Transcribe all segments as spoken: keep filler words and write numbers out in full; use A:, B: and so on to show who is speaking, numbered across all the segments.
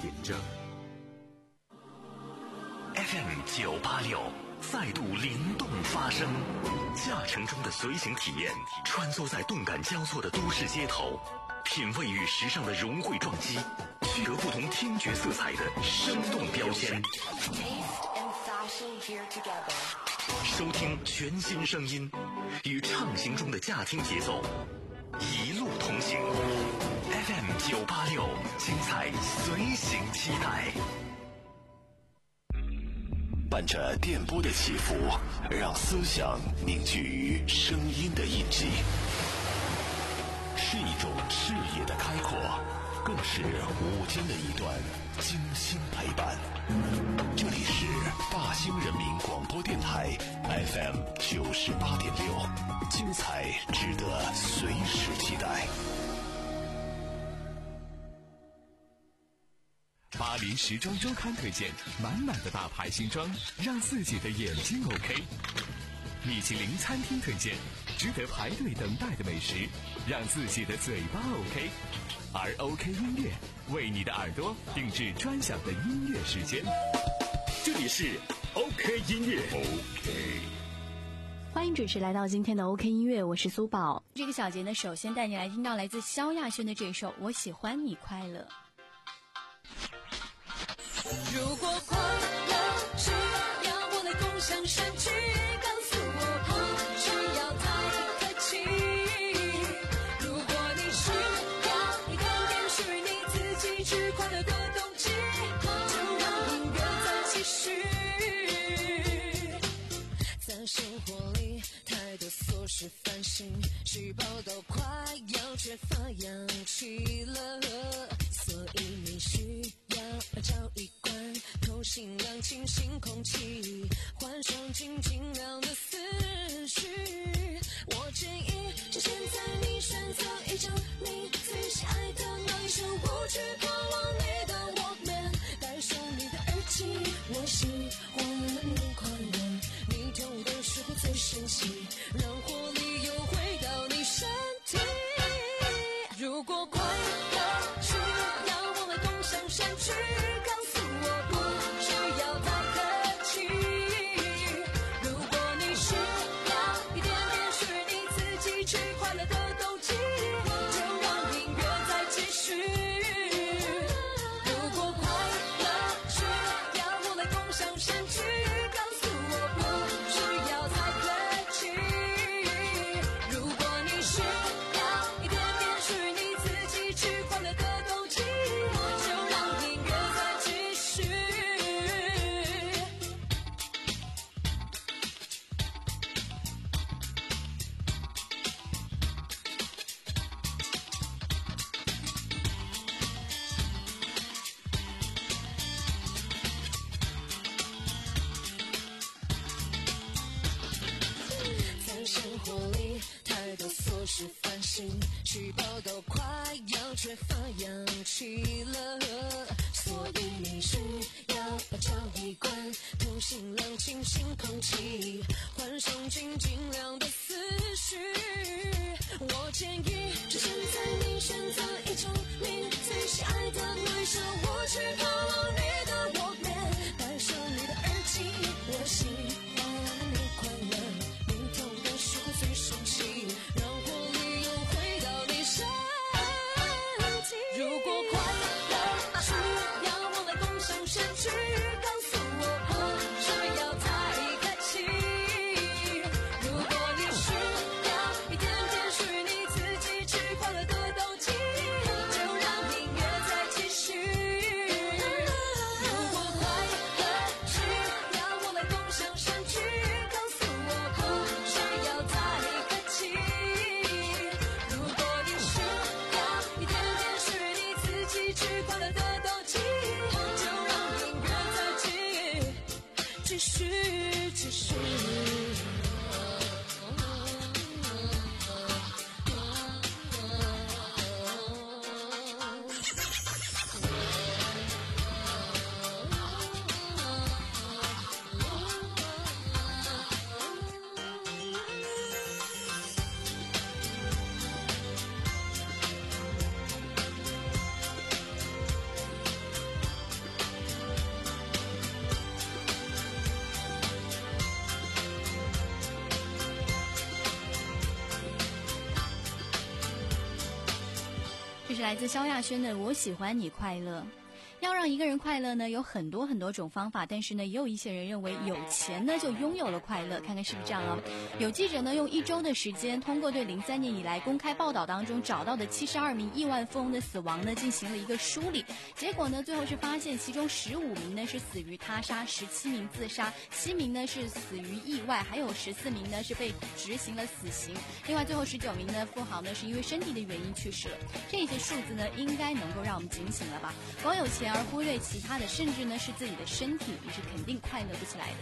A: 引着。
B: F M 九八六再度灵动发声，驾乘中的随行体验，穿梭在动感交错的都市街头，品味与时尚的融汇撞击，取得不同听觉色彩的生动标签。收听全新声音，与畅行中的驾听节奏，一路同行。F M 九八六，精彩随行期待。
C: 伴着电波的起伏，让思想凝聚于声音的印记，是一种视野的开阔，更是午间的一段精心陪伴。这里是大兴人民广播电台 F M 九十八点六，精彩值得随时期待。
D: 巴黎时装周刊推荐满满的大牌新装，让自己的眼睛 OK。米其林餐厅推荐值得排队等待的美食，让自己的嘴巴 OK。而 OK 音乐为你的耳朵定制专享的音乐时间，这里是 OK 音乐。 OK，
E: 欢迎准时来到今天的 OK 音乐，我是苏宝。
F: 这个小节呢，首先带你来听到来自萧亚轩的这首《我喜欢你快乐》。
G: 如果快乐需要我来共享盛举，告诉我不需要太客气。如果你需要一点点属于你自己去快乐的动机，就让音乐再继续。在生活里太多琐事烦心，细胞都快要缺乏氧气了，所以你需要找一罐透心凉清新空气，换上清清凉的思绪。我建议就现在你选择一张你最喜爱的那一首舞曲，抛往你的 Walkman， 戴上你的耳机，我喜欢你快乐，你痛的时候最生气，让活力又回到你身体。如果快乐需要我们共享盛举，告诉我不需要太客气。如果你需要一点点属于你自己去快乐的动机，就让音乐再继续。如果快乐需要我来共享盛举，告诉我不需要太客气。如果你需要一点点属于你自己去快乐的动机，就让音乐再继续。在生活里太多琐事烦心，细胞都快要缺乏氧气了，所以你需要找一罐透心凉清新空气，换上清清凉的思绪。我建议就现在你选择一种你最喜爱的那一首舞曲，抛往你的 Walkman， 戴上你的耳机，我喜欢你快乐，你痛的时候最生气，让活力又回到你身体。如果快乐需
F: 来自萧亚轩的《我喜欢你快乐》。要让一个人快乐呢，有很多很多种方法，但是呢，也有一些人认为有钱呢就拥有了快乐，看看是不是这样啊？有记者呢用一周的时间，通过对零三年以来公开报道当中找到的七十二名亿万富翁的死亡呢进行了一个梳理，结果呢最后是发现其中十五名呢是死于他杀，十七名自杀，七名呢是死于意外，还有十四名呢是被执行了死刑。另外最后十九名呢富豪呢是因为身体的原因去世了。这些数字呢应该能够让我们警醒了吧？光有钱而忽略其他的，甚至呢是自己的身体，你是肯定快乐不起来的。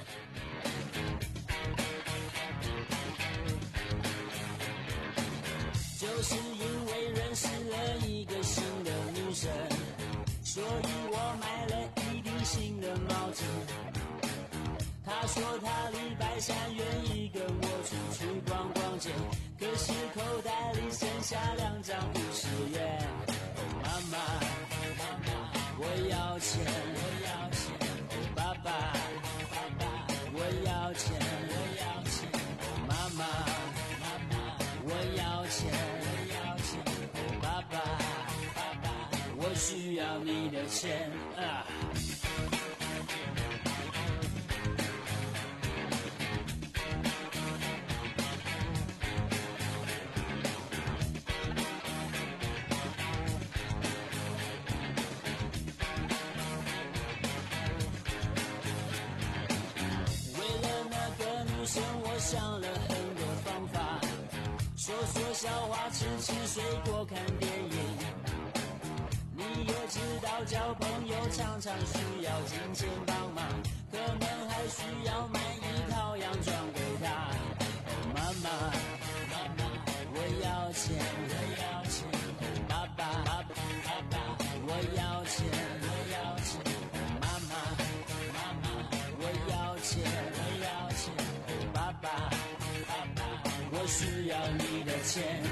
A: 就是因为认识了一个新的女生，所以我买了一顶新的帽子。她说她礼拜三愿意跟我出去逛逛街，可是口袋里剩下两张五十元。哦，妈妈，妈妈，我要钱，我要钱。哦，爸爸，爸爸，我要钱，我要钱。哦，妈妈，妈妈，我要钱，我要钱。哦，爸爸，爸爸，我需要你的钱啊！我想了很多方法，说说笑话，吃吃水果，看电影。你也知道交朋友常常需要金钱帮忙，可能还需要买一套洋装给他。哦，妈妈，妈妈，我要钱，我要钱。哦，爸爸，爸爸，爸爸，我要钱，我要钱。哦，妈妈，妈妈，我要钱，我要钱。爸爸，爸爸，我需要你的钱。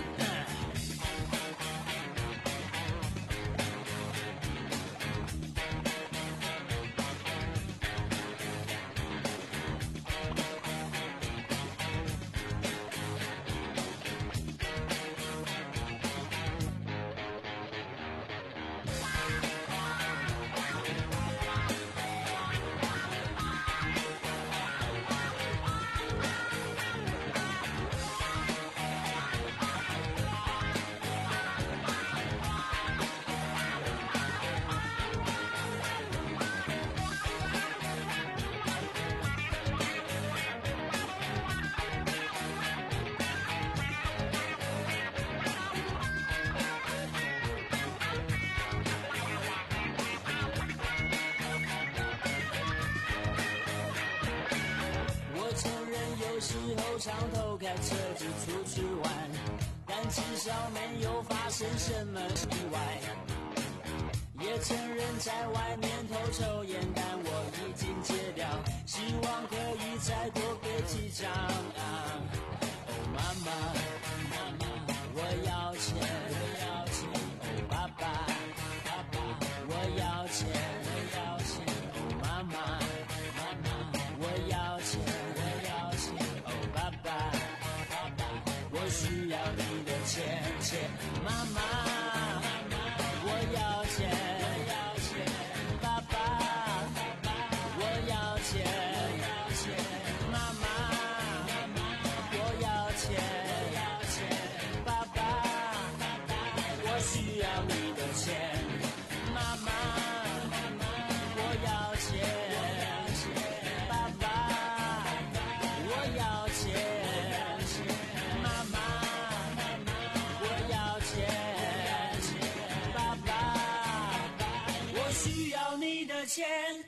A: 有时候常偷开车子出去玩，但至少没有发生什么意外。也承认在外面偷抽烟，但我已经戒掉，希望可以再多给几张。哦，妈妈，妈妈，我要钱，我要钱。哦，爸爸，爸爸，我要钱，我要钱。哦，妈妈，妈妈，我要钱，我要钱。哦，爸爸，爸爸，我需要你的钱钱。妈妈，我要钱，我要钱。爸爸，爸爸，我要钱，我要钱。妈妈，妈妈，我要钱，我要钱。爸爸，爸爸，我需要你的钱。妈妈，妈妈，我要钱，我要钱。爸爸，我要钱，妈妈，妈妈，我要钱，爸爸，我需要你的钱。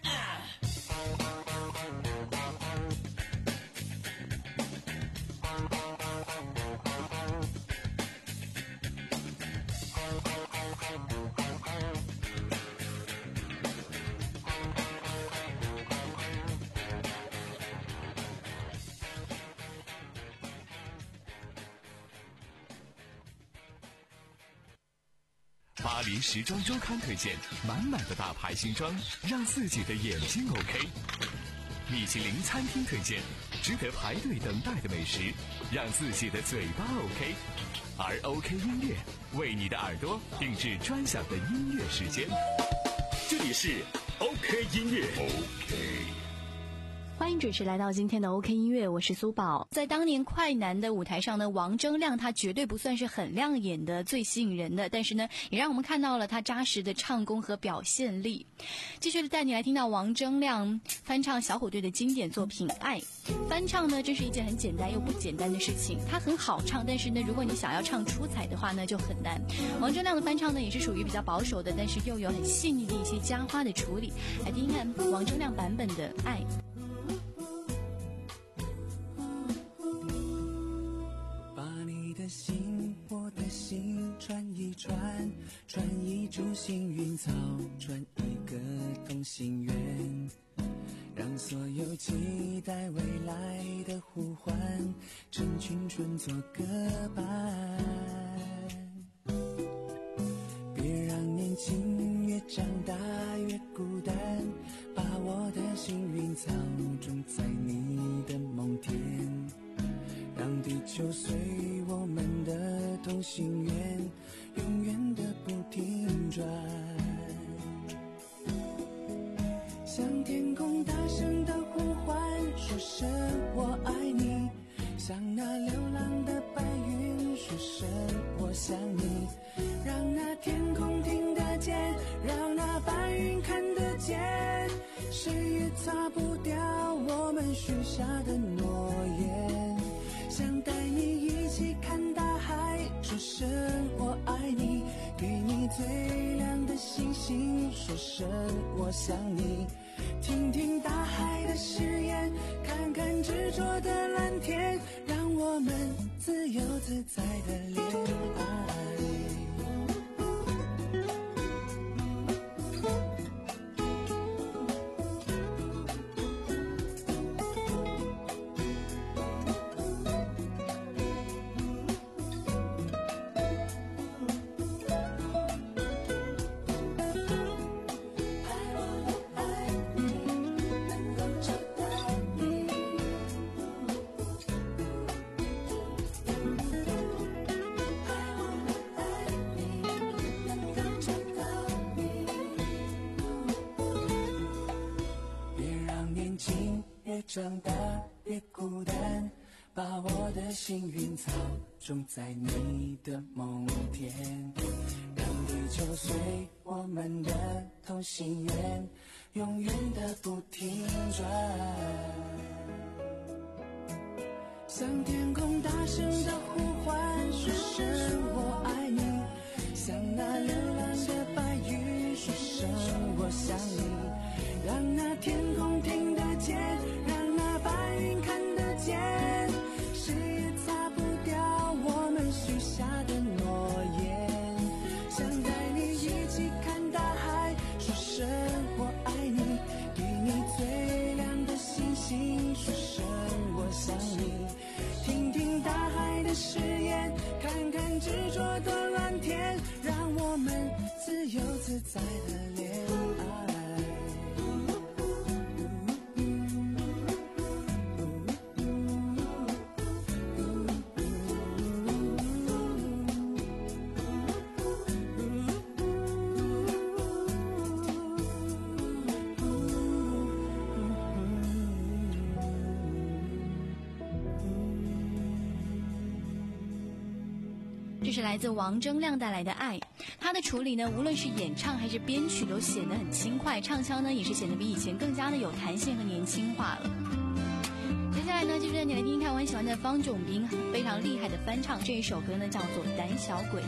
D: 巴黎时装周刊推荐满满的大牌新装，让自己的眼睛 OK。米其林餐厅推荐值得排队等待的美食，让自己的嘴巴 OK。而 OK 音乐为你的耳朵定制专享的音乐时间。
B: 这里是 OK 音乐 OK。
E: 欢迎准时来到今天的 OK 音乐，我是苏宝。
F: 在当年快男的舞台上呢，王铮亮他绝对不算是很亮眼的、最吸引人的，但是呢，也让我们看到了他扎实的唱功和表现力。继续带你来听到王铮亮翻唱小虎队的经典作品《爱》。翻唱呢，这是一件很简单又不简单的事情，它很好唱，但是呢，如果你想要唱出彩的话呢，就很难。王铮亮的翻唱呢，也是属于比较保守的，但是又有很细腻的一些加花的处理。来听听看王铮亮版本的《爱》。
H: 心，我的心转一转，转一株幸运草，转一个同心圆，让所有期待未来的呼唤，趁青春做个伴。别让年轻越长大越孤单，把我的幸运草种在你的梦田，让地球随我们的同心圆永远的不停转，向天空大声的呼唤，说声我爱你，向那流浪的白云说声我想你，让那天空听得见，让那白云看得见，谁也擦不掉我们许下的诺言，想带你一起看大海，说声我爱你，给你最亮的星星，说声我想你，听听大海的誓言，看看执着的蓝天，让我们自由自在的恋爱。长大越孤单，把我的幸运草种在你的梦田，让地球随我们的同心圆永远的不停转，向天空大声的呼唤，说声我爱你，向那流浪的白云说声我想你，让那天空听得见，让那白云看得见，谁也擦不掉我们许下的诺言，想带你一起看大海，说声我爱你，给你最亮的星星，说声我想你，听听大海的誓言，看看执着的蓝天，让我们自由自在的恋爱。
F: 这是来自王铮亮带来的《爱》，他的处理呢，无论是演唱还是编曲，都显得很轻快，唱腔呢也是显得比以前更加的有弹性和年轻化了。接下来呢，就是你来听听看我很喜欢的方炯斌非常厉害的翻唱，这一首歌呢叫做《胆小鬼》。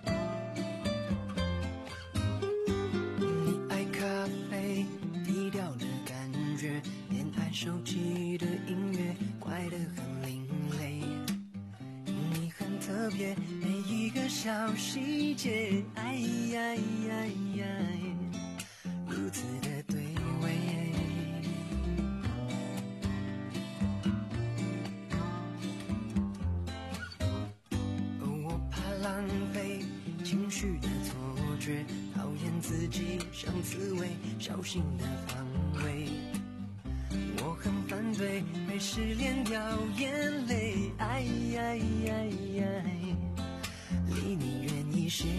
H: 你爱咖啡，低调的感觉，偏爱手机的音乐，怪得很另类。你很特别，每一个小细节，哎呀呀呀，如此的对味。我怕浪费情绪的错觉，讨厌自己像刺猬，小心的防卫。我很反对，会失恋掉眼泪，爱爱爱爱，离你远一些。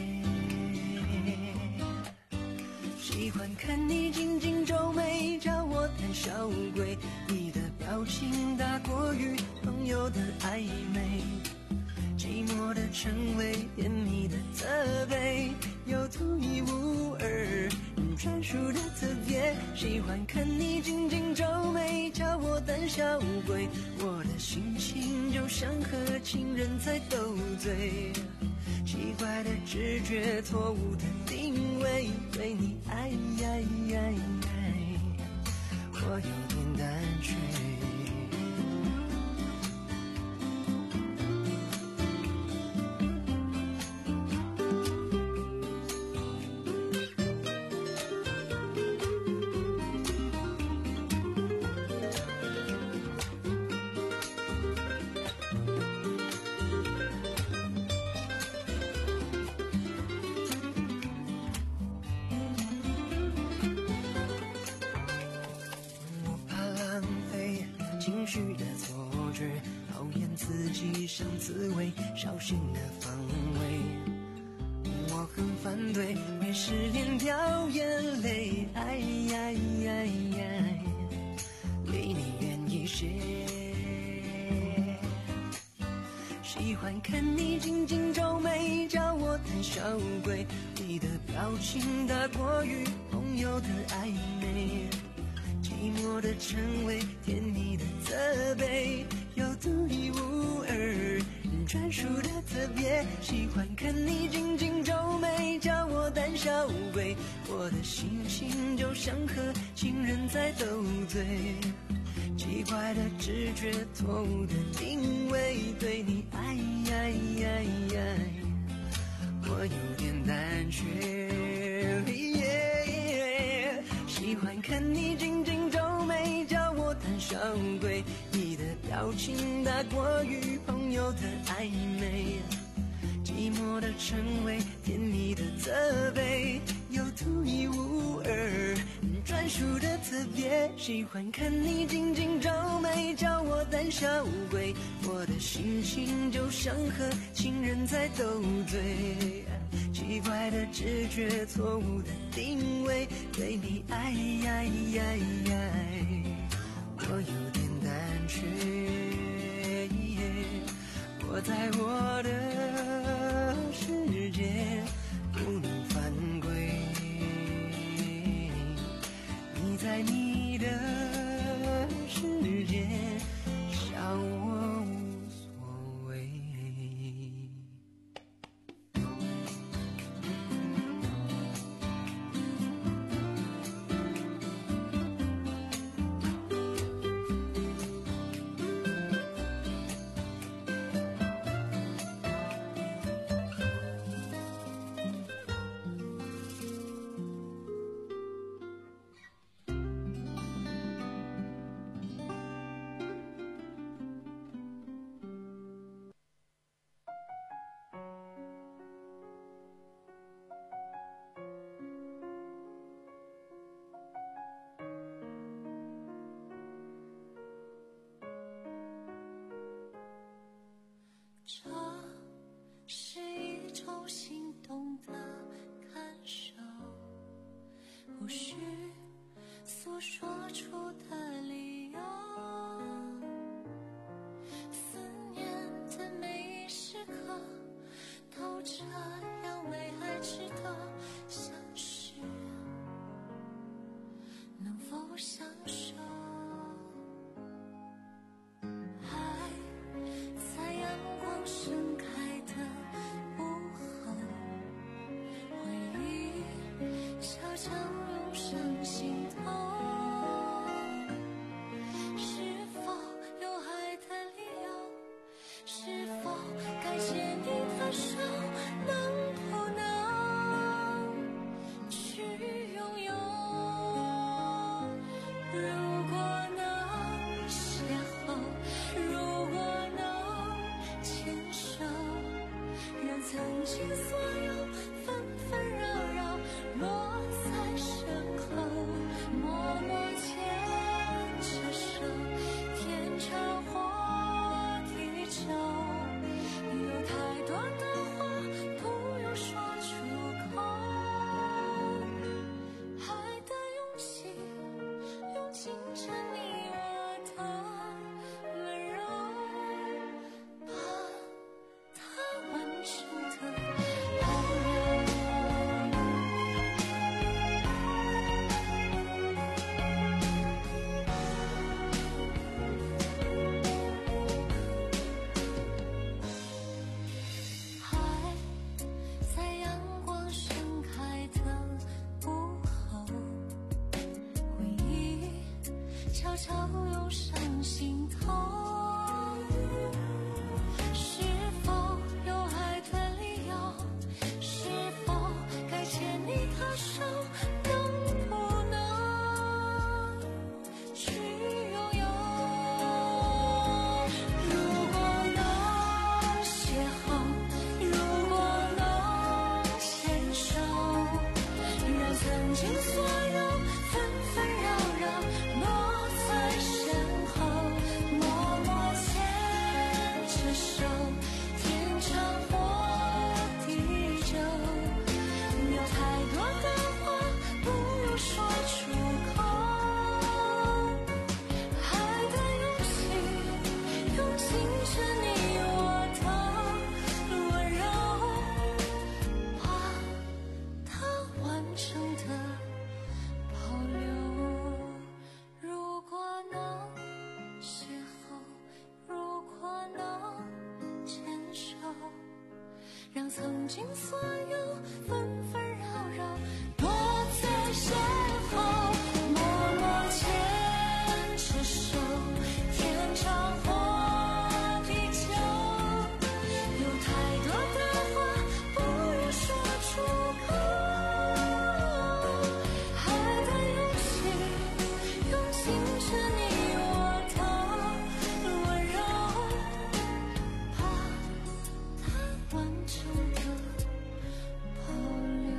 H: 喜欢看你紧紧皱眉，叫我胆小鬼，你的表情大过于朋友的暧昧，寂寞的称谓，甜蜜的责备，有独一无二专属的特别。喜欢看你紧紧皱眉，叫我胆小鬼，我的心情就像和情人在斗嘴，奇怪的直觉，错误的定位，对你爱爱爱爱，我有点胆怯。情绪的错觉，讨厌自己像刺猬，小心的防卫。我很反对会失恋掉眼泪，爱爱爱爱，离你远一些。喜欢看你紧紧皱眉，叫我胆小鬼，你的表情大过于朋友的暧昧，寂寞的称谓，甜蜜的责备，有独一无二专属的特别。喜欢看你紧紧皱眉，叫我胆小鬼，我的心情就像和情人在斗嘴，奇怪的直觉，错误的定位，对你爱爱爱爱，我有点胆怯。喜欢看你紧紧皱眉，叫我胆小鬼，你的表情大过于朋友的暧昧，寂寞的称谓，甜蜜的责备，有独一无二专属的特别。喜欢看你紧紧皱眉，叫我胆小鬼，我的心情就像和情人在斗嘴，奇怪的直觉，错误的定位，对你爱爱爱爱，我有点胆怯。我在我的世界不能犯规，你在你的世界笑我无所谓。
G: 这是一种心动的感受，无需诉说出的理由，思念的每一时刻都这样为爱值得相识，能否相守？盛开的午后，回忆悄悄涌上心头，是否有爱的理由？是否该牵你的手，能不能去拥有？ 悄悄涌上心头，是否有爱的理由？是否该牵你的手，能不能去拥有？如果能邂逅，如果能牵手，让曾经所有纷纷扰扰落在身后，默默牵着手，天长或地久。有太多的话不如说出口，爱的勇气用尽着你我的温柔，把它完整的保留。如果能邂逅，如果能牵手，让曾经所有纷纷扰扰落在身后，默默牵着手，天长或地久。有太多的话不如说出口，爱的勇气用尽着你我的温柔，把它完整的保留。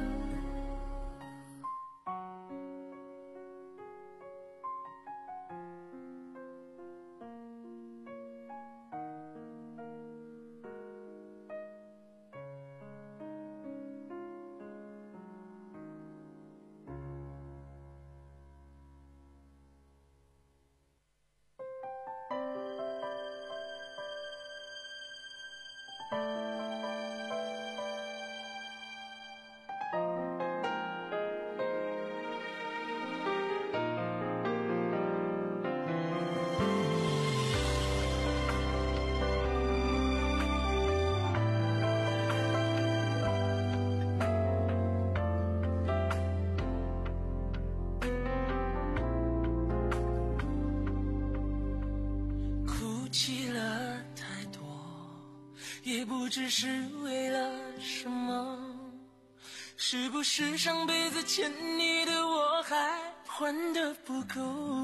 G: 哭泣了太多，也不知是为了什么，是不是上辈子欠你的我还还得不够？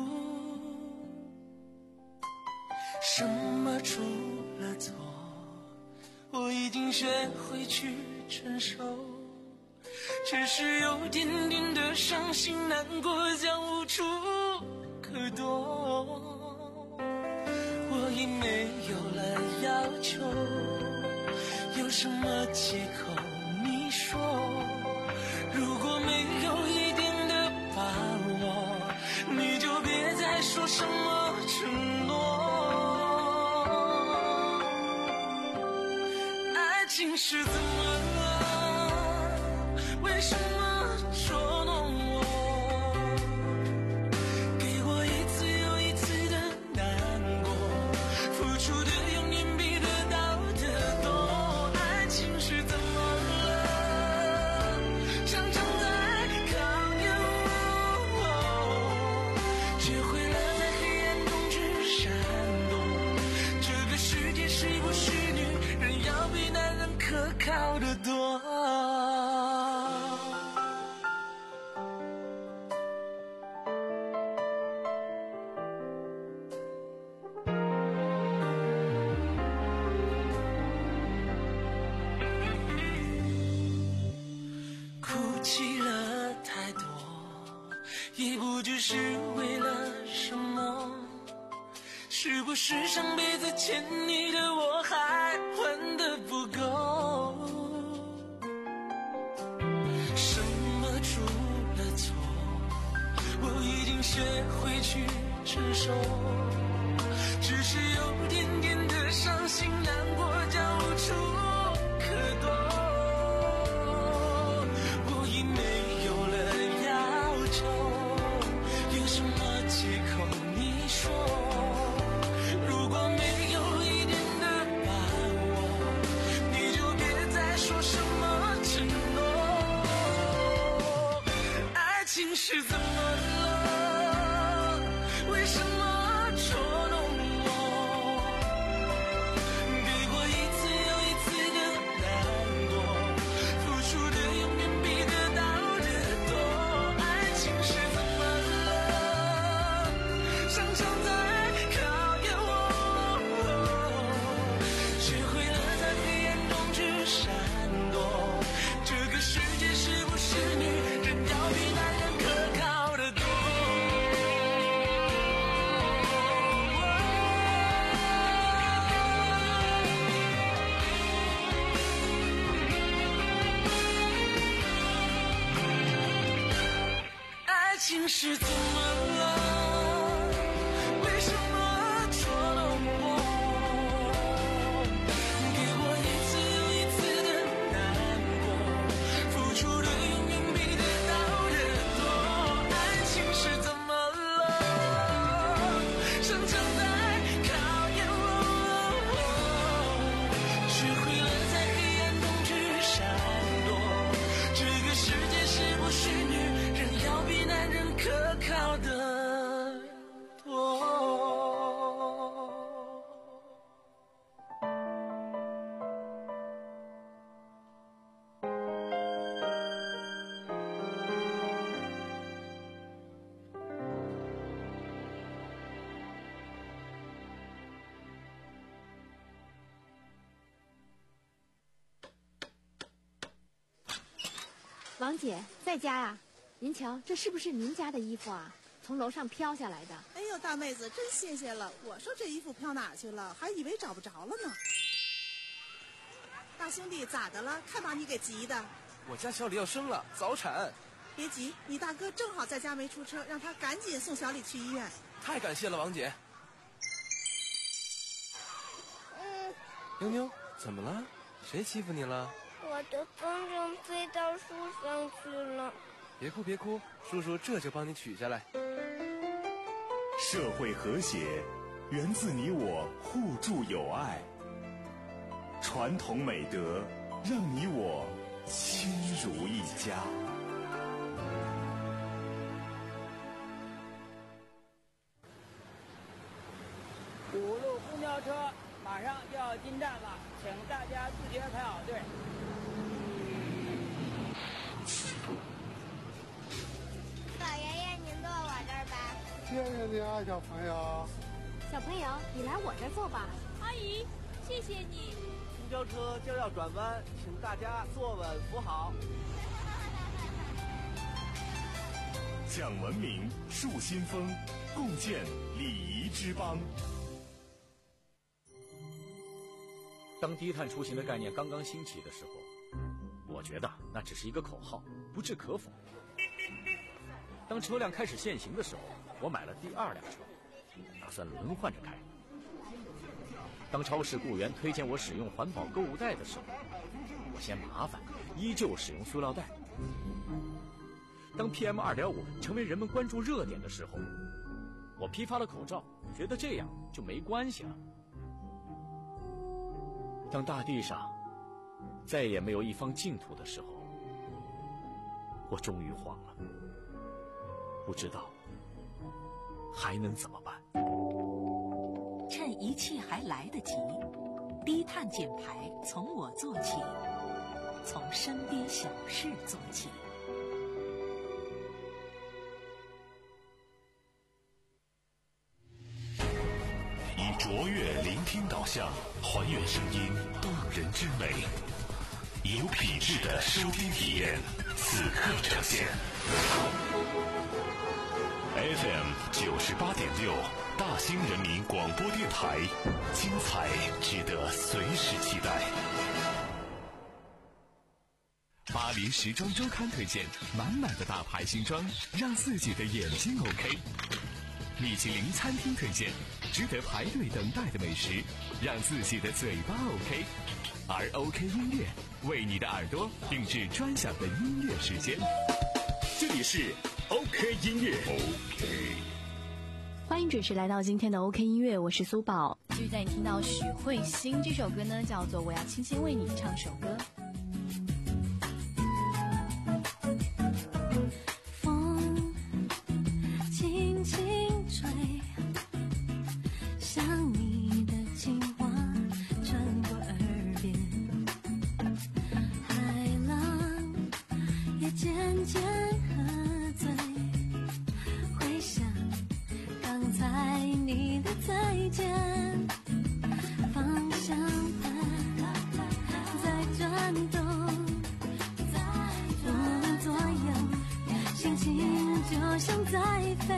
G: 什么出了错，我已经学会去承受，只是有点点的伤心难过，将无处可躲。我已没有了要求，有什么借口你说？如果没有一点的把握，你就别再说什么承诺。爱情是怎么了？为什么捉弄我？给我一次又一次的难过，付出的永远比得到的多。爱情是怎么了？常常在考验我，学会了在黑暗中去闪躲。这个世界是不是女人要比男人可靠得多？哭泣了太多，也不知是为了什么，是不是上辈子欠你的我还还得不够？什么出了错，我已经学会去承受，只是有点点的伤心难过，将无处可躲。我已没有了要求，有什么借口你说？如果没有一点的把握，你就别再说什么承诺。爱情是怎么了？为什么
I: 是怎么了？为什么捉弄我？给我一次又一次的难过，付出的永远比得到的多。爱情是怎么了？像正在考验我，学会了在黑暗中去闪躲。这个世界是不是女人要比男人可靠的多？
J: 王姐在家呀？您瞧，这是不是您家的衣服啊？从楼上飘下来的。
K: 哎呦，大妹子，真谢谢了。我说这衣服飘哪儿去了，还以为找不着了呢。大兄弟，咋的了？看把你给急的。
L: 我家小李要生了，早产。
K: 别急，你大哥正好在家没出车，让他赶紧送小李去医院。
L: 太感谢了，王姐。
M: 嗯。
L: 妞妞，怎么了？谁欺负你了？
M: 我的风筝飞到树上去了。
L: 别哭别哭，叔叔这就帮你取下来。
C: 社会和谐源自你我互助友爱，传统美德让你我亲如一家。
N: 五路公交车马上就要进站了，请大家自觉排好队。
M: 老爷爷，您坐我这儿吧。
O: 谢谢你啊，小朋友。
J: 小朋友，你来我这儿坐吧。
P: 阿姨，谢谢你。
Q: 公交车就要转弯，请大家坐稳扶好。
C: 讲文明，树新风，共建礼仪之邦。
R: 当低碳出行的概念刚刚兴起的时候，我觉得那只是一个口号，不置可否。当车辆开始限行的时候，我买了第二辆车，打算轮换着开。当超市雇员推荐我使用环保购物袋的时候，我嫌麻烦，依旧使用塑料袋。当 P M 二点五 成为人们关注热点的时候，我批发了口罩，觉得这样就没关系了。当大地上再也没有一方净土的时候，我终于慌了，不知道还能怎么办。
S: 趁一切还来得及，低碳减排从我做起，从身边小事做起。
C: 以卓越聆听导向，还原声音动人之美，有品质的收听体验，此刻呈现。F M 九十八点六，大兴人民广播电台，精彩值得随时期待。
D: 巴黎时装周刊推荐满满的大牌新装，让自己的眼睛 OK。米其林餐厅推荐值得排队等待的美食，让自己的嘴巴 OK。而 OK 音乐为你的耳朵定制专享的音乐时间。这里是 OK 音乐 OK。
E: 欢迎准时来到今天的 OK 音乐，我是苏宝。
F: 继续带你听到许慧欣这首歌呢，叫做《我要轻轻为你唱首歌》。
G: 风轻轻吹，像你的情话穿过耳边，海浪也渐渐喝醉，回想刚才你的再见，方向盘在转动，无论左右，心情就像在飞，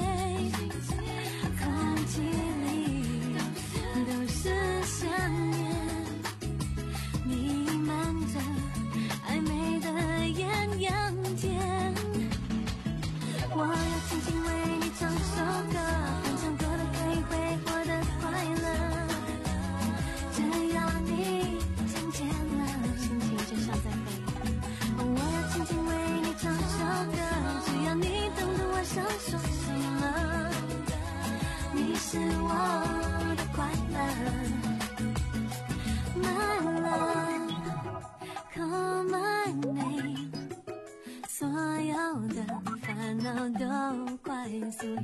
G: 空气里都是想念，弥漫着暧昧的艳阳天。我要轻轻为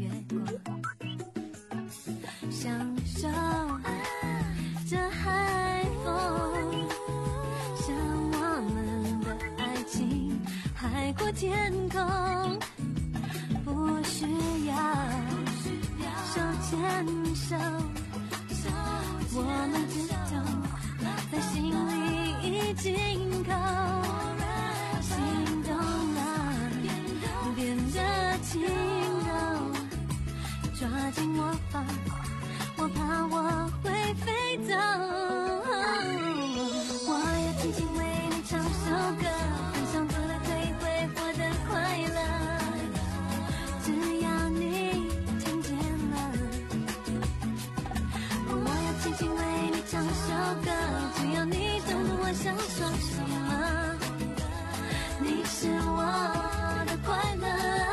G: 过，享受这海风，像我们的爱情海阔天空，不需要手牵手，我们只懂在心里已经够，心动了变得轻柔，抓紧我吧，我怕我会飞走，我要轻轻为你唱首歌，分享做的可以会活得快乐，只要你听见了，我要轻轻为你唱首歌，只要你懂得我想说什么，你是我的快乐。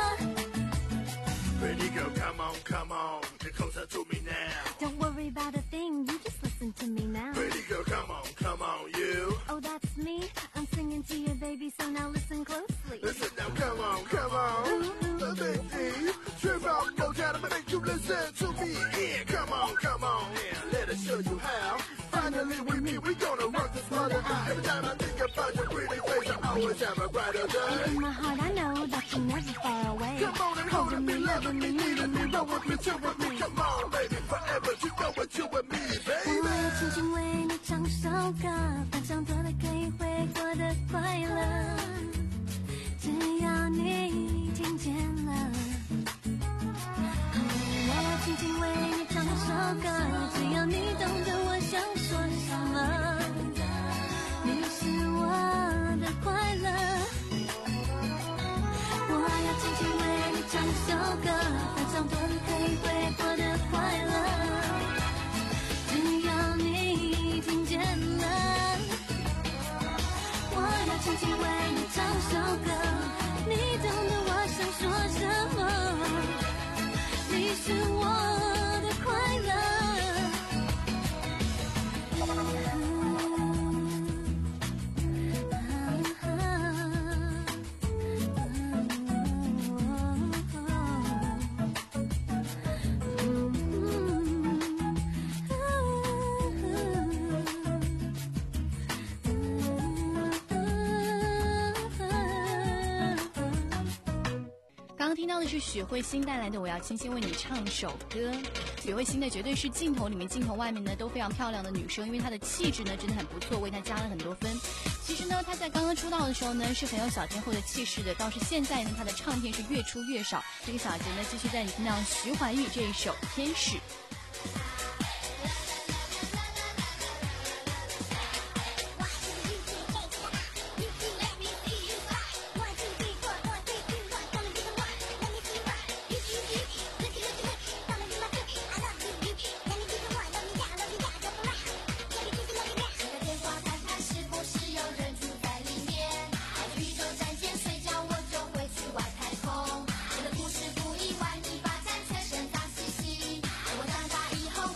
C: Pretty girl, come on, come on, get closer to me now.
G: Don't worry about a thing, you just listen to me now.
C: Pretty girl, come on, come on, you.
G: Oh, that's me. I'm singing to you, baby, so now listen closely.
C: Listen now, come on, come on. The big D, trip out, no doubt, I'ma make you listen to me. Yeah, come on, come on, yeah, let us show you how. Finally with me, we gonna rock this mother out. Every time I think about your pretty face, I always have a brighter day.
G: In my heart, I know that you're never far away.
C: Come on and hold me, loving me, needing me, roll with me, chill with me. Come on, baby, forever, you know what you and me, baby.
G: 我要轻轻为你唱首歌，分享做的可以会过得快乐，只要你听见了。我要轻轻为你唱首歌，只要你懂得我想说什么，你是我的快乐。我要轻轻为你唱首歌，分享做的可以会过得快乐，只要你听见了。我要轻轻为你唱首歌，你懂得我想说什么，你是我的快乐。
F: 刚刚听到的是许慧欣带来的《我要轻轻为你唱首歌》。许慧欣呢，绝对是镜头里面、镜头外面呢都非常漂亮的女生，因为她的气质呢真的很不错，为她加了很多分。其实呢，她在刚刚出道的时候呢是很有小天后的气势的，倒是现在呢她的唱片是越出越少。这个小节呢继续带你听到徐怀钰这一首《天使》。
G: 我的故事不意外，你发展却深藏兮兮。我长大以后。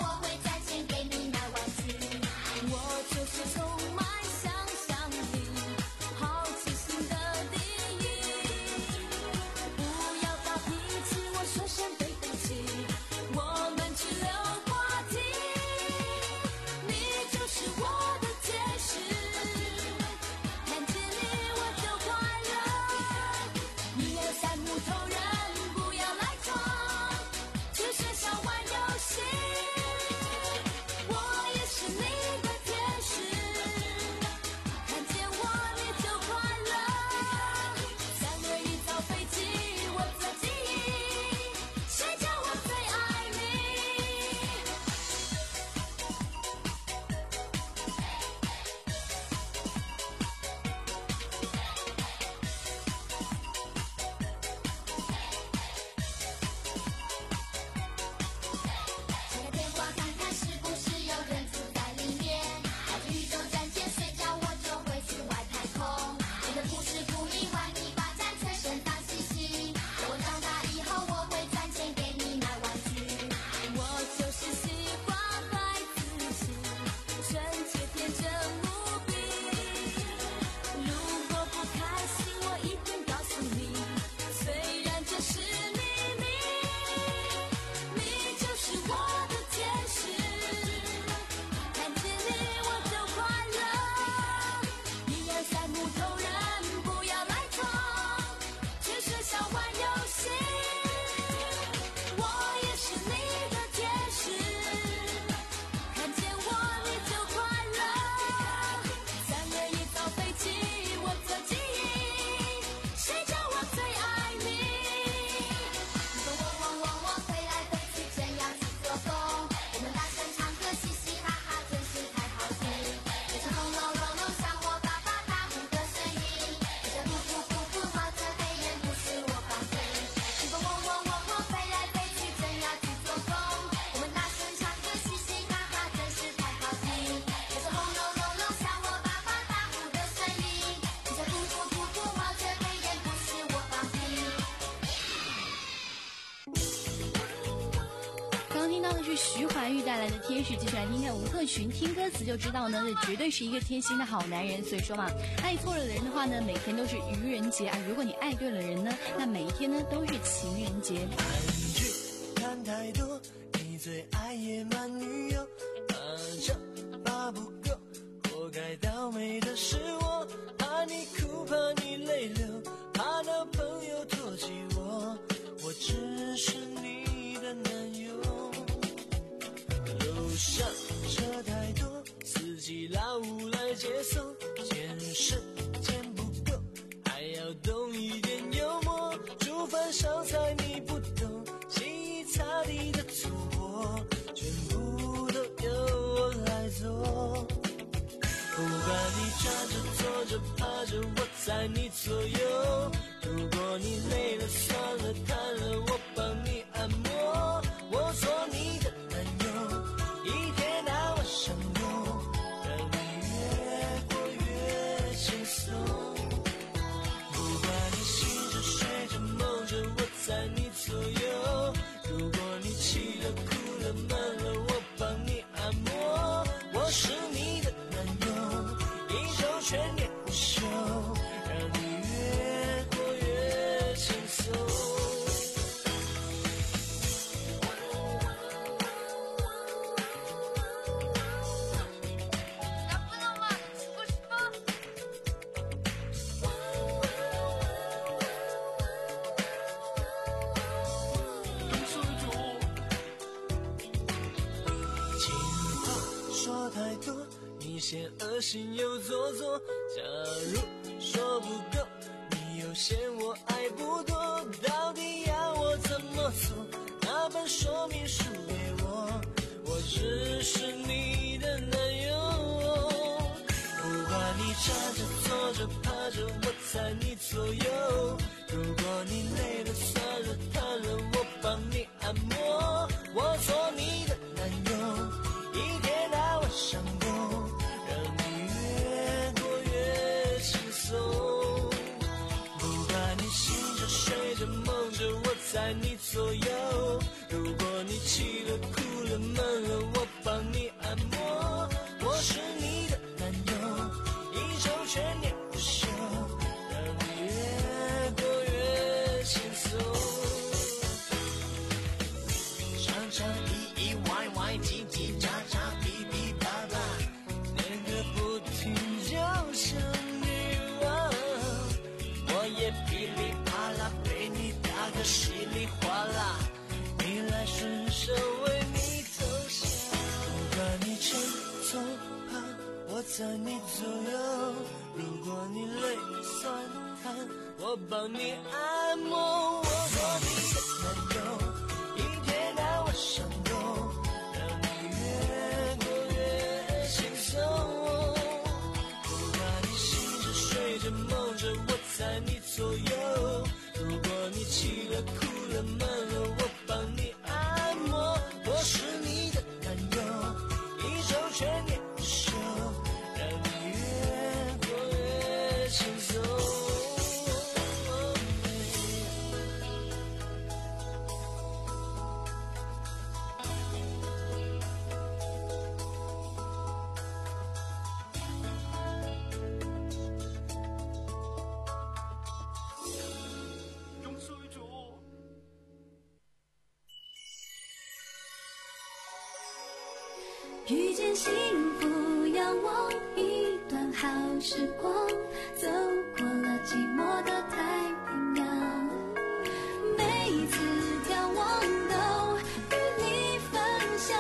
F: 听到的是徐怀钰带来的《天使》，继续来听看吴克群，听歌词就知道呢，这绝对是一个贴心的好男人。所以说嘛，爱错了人的话呢，每天都是愚人节啊；如果你爱对了人呢，那每一天呢都是情人节。
I: 韩剧看太多，你最爱野蛮女友，怕这怕不够，活该倒霉的是我，怕你哭，怕你泪流，怕男朋友唾弃我，我只是你的男友。路上车太多，司机老五来接送，见识见不够，还要懂一点幽默，煮饭烧菜你不懂，洗衣擦地的粗活全部都由我来做。不管你站着坐着趴着，我在你左右，如果你累了酸了瘫了，我帮你按摩，我做你的男友，一天到晚上路，让你越过越轻松。不管你醒着睡着梦着，我在你左右，如果你气了哭了闷了，我帮你按摩，我是你的男友，一周全年无休，让你越过越轻松。情话说太多，你嫌恶心又做作，假如说不够，你又嫌我爱不多，到底要我怎么做？那本说明书给我，我只是你的男友。不管你站着坐着趴着，我在你左右，如果你累了酸了瘫了，我帮你按摩，我做你的男友，一天到晚上工，让你越过越轻松。不管你醒着睡着梦着，我在你左右，如果你气了哭了闷了，我帮你按摩，我是你的男友，一周全年无休，让你越过越轻松。常常意意外外叽叽喳喳噼噼啪啪，念个不停就像女王，我也噼里啪啦被你打个稀里哗啦，你来顺手为你投降。不管你撑坐趴，我在你左右，如果你累酸瘫，我帮你按摩，我做你的男友，一天到晚上工，让你越过越轻松。不管你醒着睡着梦着，我在你左右，如果你气了哭了闷了，我帮你按摩，我是你的男友，一周全年无休，让你越过越轻松。
T: 遇见幸福，仰望一段好时光，走过了寂寞的太平洋，每一次眺望都与你分享，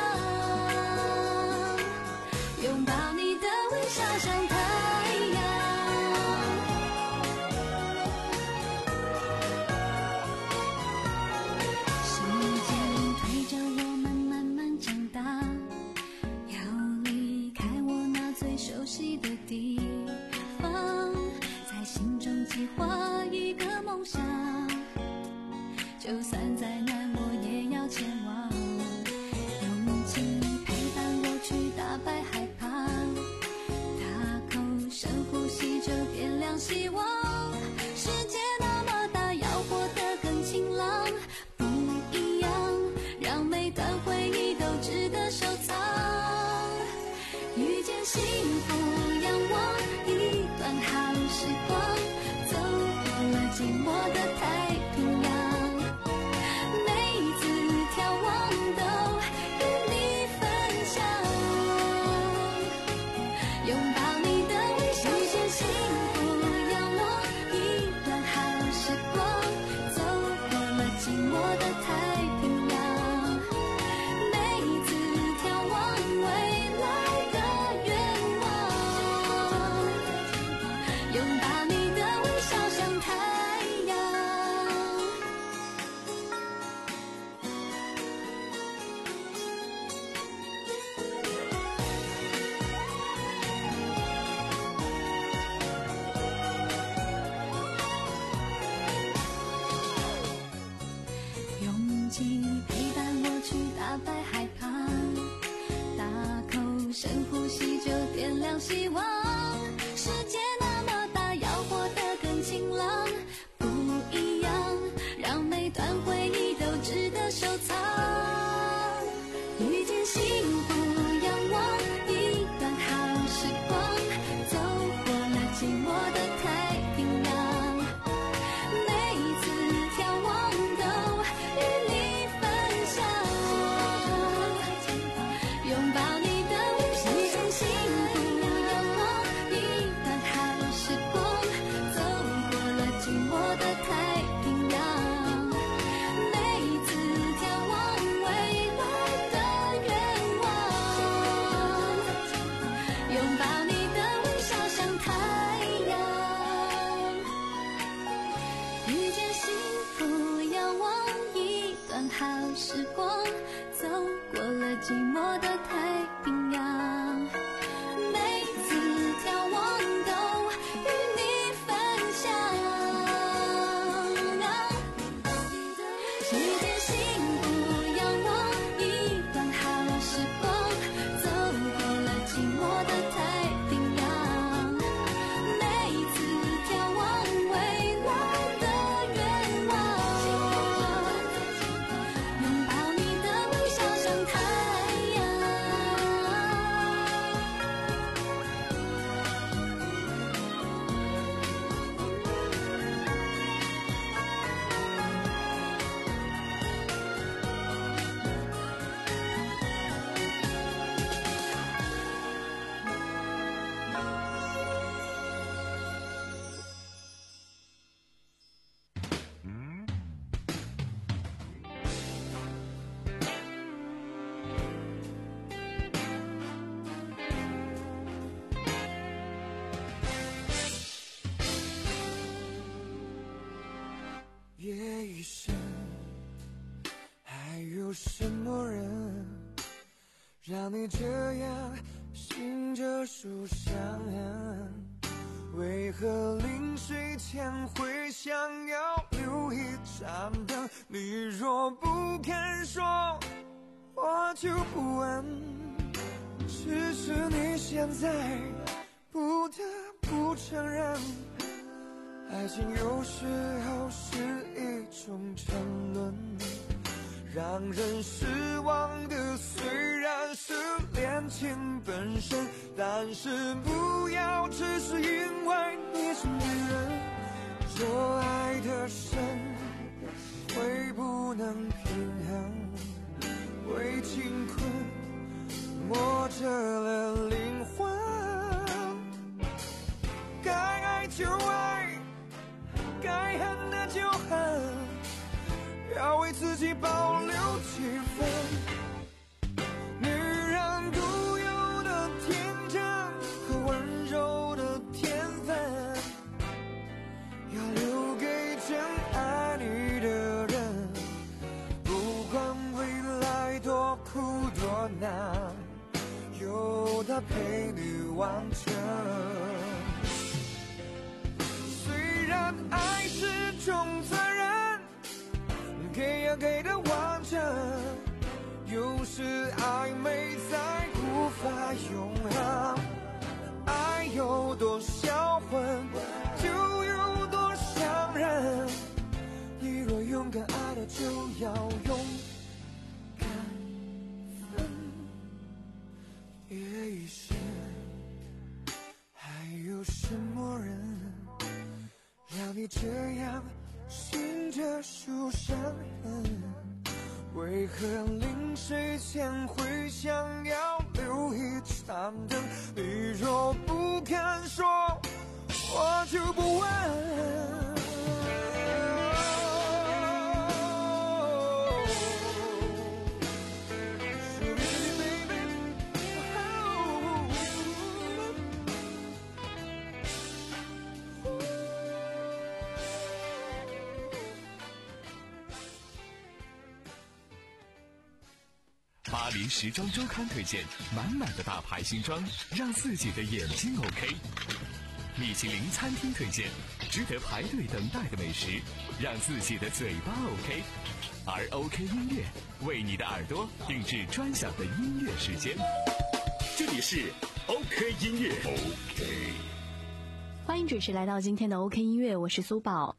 T: 拥抱你的微笑像太阳，时间推着我们慢慢长大，熟悉的地方，在心中计划一个梦想，就算再难我也要前往，用情陪伴我去打败害怕，踏希望。世界那么大，要活得更晴朗，不一样，让每段回忆都值得收藏。遇见幸福，仰望一段好时光，走过了寂寞的太平洋。每一次眺望都与你分享，拥抱你的微笑。遇见幸福，仰望一段好时光，走过了寂寞的太平洋。每一次眺望未来的愿望，拥抱你的微笑像太阳。遇见幸福，仰望一段好时光，走过了寂寞的太平洋。每次眺望都与你分享，遇见幸福，仰望一段好时光，走过了寂寞的太平洋。每一次眺望未来的愿望，拥抱你的微笑像太阳。
H: 夜已深，还有什么人让你这样醒着受伤？为何临睡前会想要留一盏灯？你若不肯说，我就不问。只是你现在不得不承认，爱情有时候是一种沉沦，让人失望的虽然是恋情本身，但是不要只是因为你是女人。若爱的深，会不能平衡，为情困磨折了灵魂。该爱就爱，该恨的就恨，要为自己保留几分。女人独有的天真和温柔的天分，要留给真爱你的人。不管未来多苦多难，有他陪你完成。虽然爱是种责任，给要给的完整，有时暧昧在无法永恒。爱有多销魂，就有多伤人。你若勇敢爱了，就要勇敢分。夜已深，还有什么人让你这样醒着受伤痕？为何临睡前会想要留一盏灯？你若不肯说，我就不问。
D: 巴黎时装周刊推荐满满的大牌新装，让自己的眼睛 OK。米其林餐厅推荐值得排队等待的美食，让自己的嘴巴 OK。而 OK 音乐为你的耳朵定制专享的音乐时间。
B: 这里是 OK 音乐 OK。
E: 欢迎准时来到今天的 OK 音乐，我是苏宝。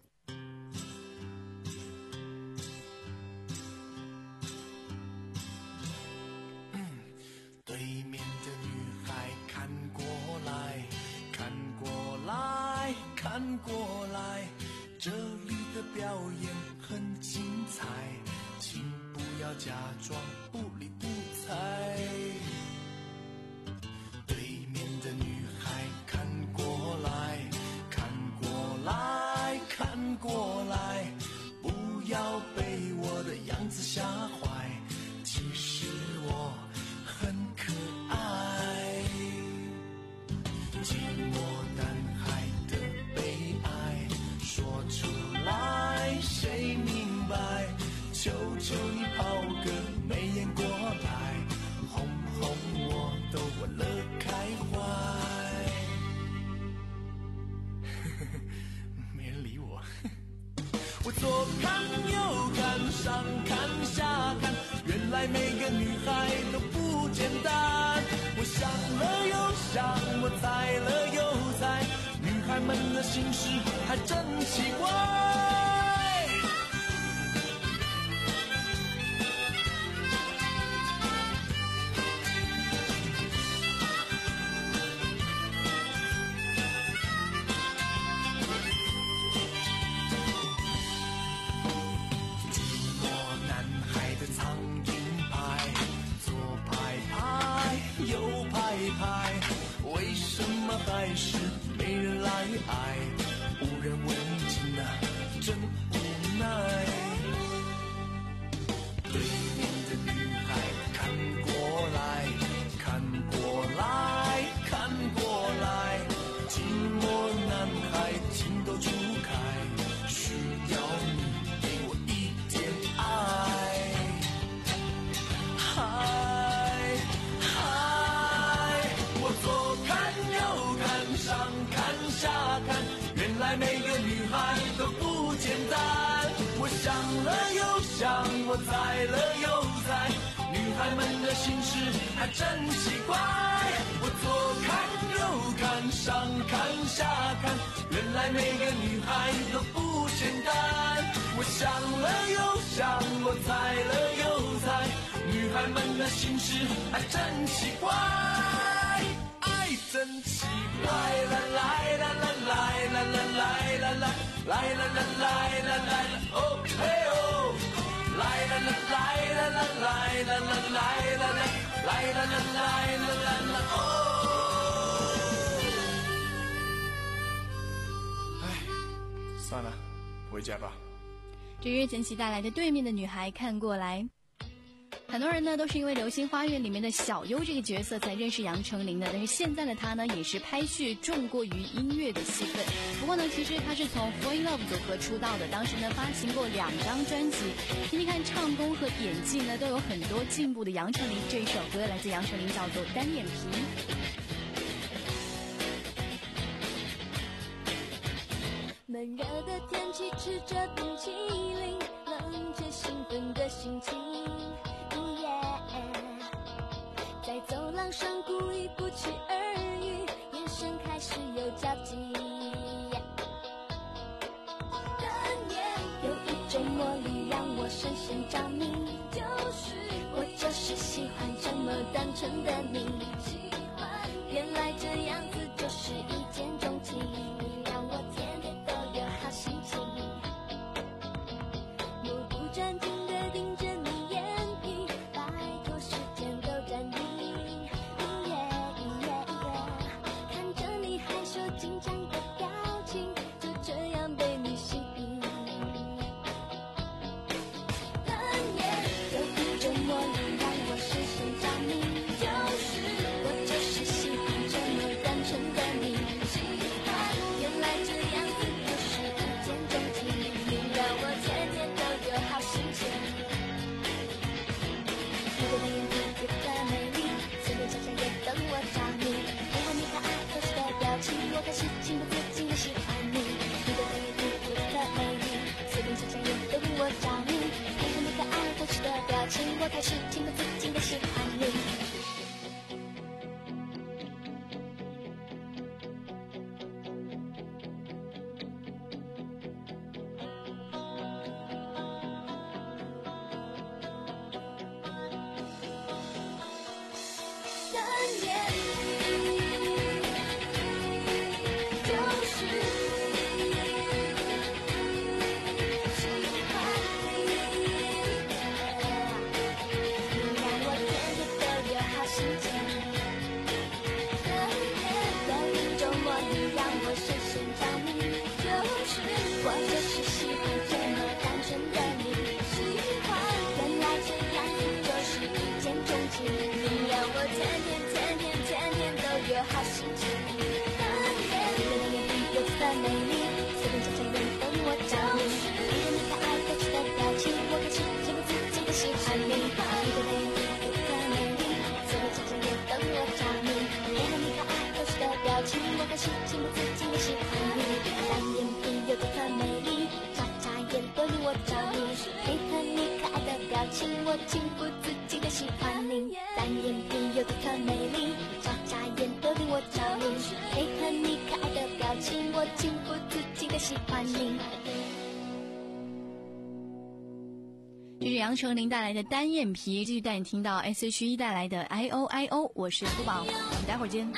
I: 对面的女孩看过来，看过来，看过来，这里的表演很精彩，请不要假装不理不睬。对面的女孩看过来，看过来，看过来，不要被我的样子吓坏，其实我很可爱。寂寞男孩的悲哀说出来谁明白，求求你抛个媚眼过来，哄哄我逗我乐开怀。没人理我。我左看右看上看下看，原来每个女孩都不简单。我想了又想，我猜了又猜，女孩们的心事还真奇怪。为什么还是没人来爱？无人问津啊，真无奈。对面的女孩看过来，看过来，看过来，寂寞男孩情窦初开，需要你给我一点爱。嗨。每个女孩都不简单，我想了又想，我猜了又猜，女孩们的心事还真奇怪。我左看右看上看下看，原来每个女孩都不简单。我想了又想，我猜了又猜，女孩们的心事还真奇怪。爱真奇怪，啦啦啦啦啦啦啦啦啦啦啦啦啦啦啦哦嘿哦，啦啦啦啦啦啦啦啦啦啦啦啦啦啦啦啦哦。哎，算了，回家吧。
F: 这是任贤齐带来的《对面的女孩看过来》。很多人呢都是因为《流星花园》里面的小优这个角色才认识杨丞琳的，但是现在的他呢也是拍戏重过于音乐的戏份。不过呢，其实他是从 Fall in Love 组合出道的，当时呢发行过两张专辑。听听看，唱功和演技呢都有很多进步的杨丞琳，这一首歌来自杨丞琳，叫做《单眼皮》。
T: 闷热的天气，吃着冰淇淋，冷却兴奋的心情。在走廊上故意不期而遇，眼神开始有交集。但也有一种魔力让我深深着迷，就是我就是喜欢这么单纯的你。原来这样子就是一见钟情，让我天天都有好心情。目不转睛地盯着你眼皮，拜托时间都暂停。看着你害羞紧张的表情，就这样被你吸引。但也有一种魔力让我深深着迷，就是我就是喜欢这么单纯的你。原来这样子就是一见钟情，让我天天都有好心情。你的眼睛有多美丽，随便想想也等我着迷。你和你可爱可视的表情，我开始情不自禁的喜欢你。你的眼睛有多美丽，随便想想也等我着迷。你和你可爱可视的表情，我开始情不自禁的喜欢你。 情不自禁的喜欢你，单眼皮有独特魅力，眨眨眼都令我着迷，配合你可爱的表情，我情不自禁的喜欢你。
F: 这是杨丞琳带来的单眼皮，继续带你听到 S H E 带来的 I O I O， 我是福宝，我们待会儿见。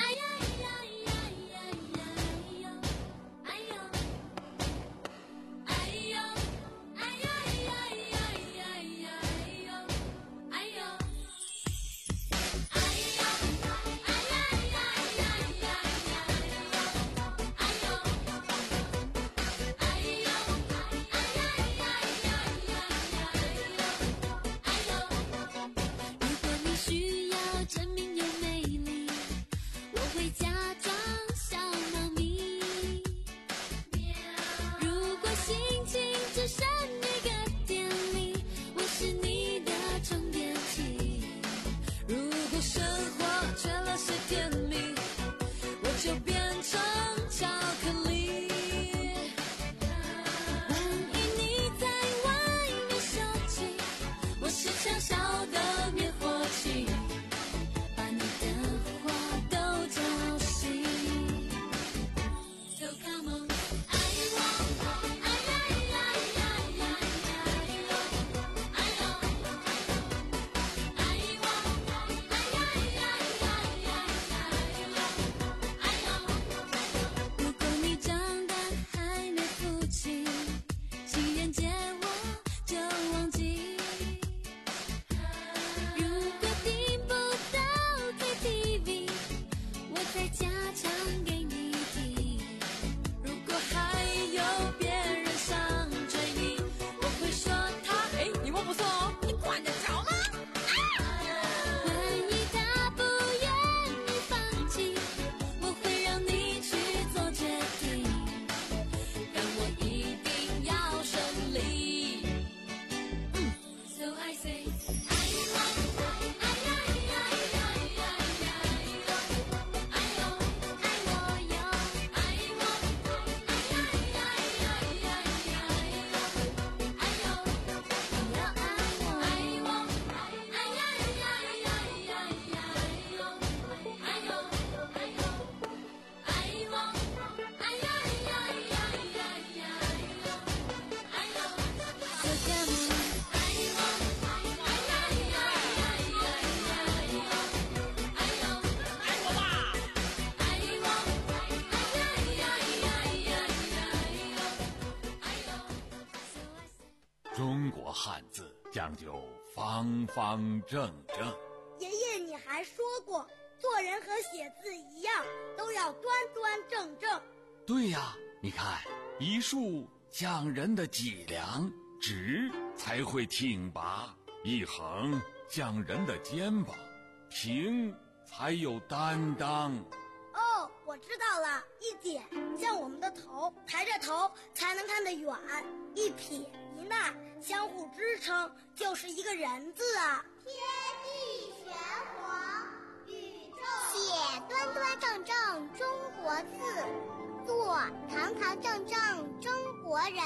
U: 中国汉字讲究方方正正。
V: 爷爷，你还说过，做人和写字一样，都要端端正正。
U: 对呀，你看，一竖讲人的脊梁，直才会挺拔；一横讲人的肩膀，平才有担当。
V: 哦，我知道了，一点像我们的头，抬着头才能看得远；一撇一捺相互支撑，就是一个人字啊。
W: 天地玄黄，宇宙写端端正正中国字，做堂堂正正中国人。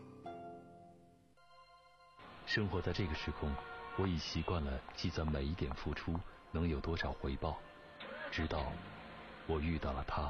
X: 生活在这个时空，我已习惯了计算每一点付出能有多少回报，直到我遇到了他。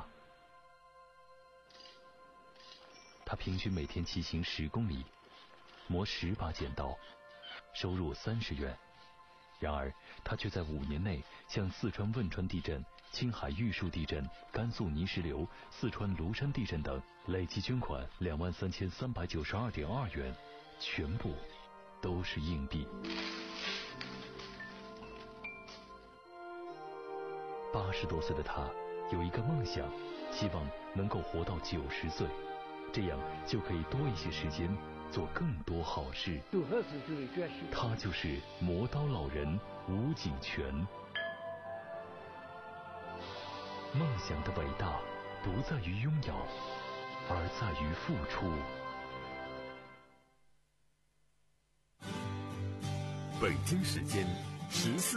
X: 他平均每天骑行十公里，磨十把剪刀，收入三十元。然而他却在五年内向四川汶川地震、青海玉树地震、甘肃泥石流、四川庐山地震等累计捐款两万三千三百九十二点二元，全部都是硬币。八十多岁的他有一个梦想，希望能够活到九十岁，这样就可以多一些时间做更多好事。他就是磨刀老人吴景全。梦想的伟大不在于拥有，而在于付出。
B: 北京时间十四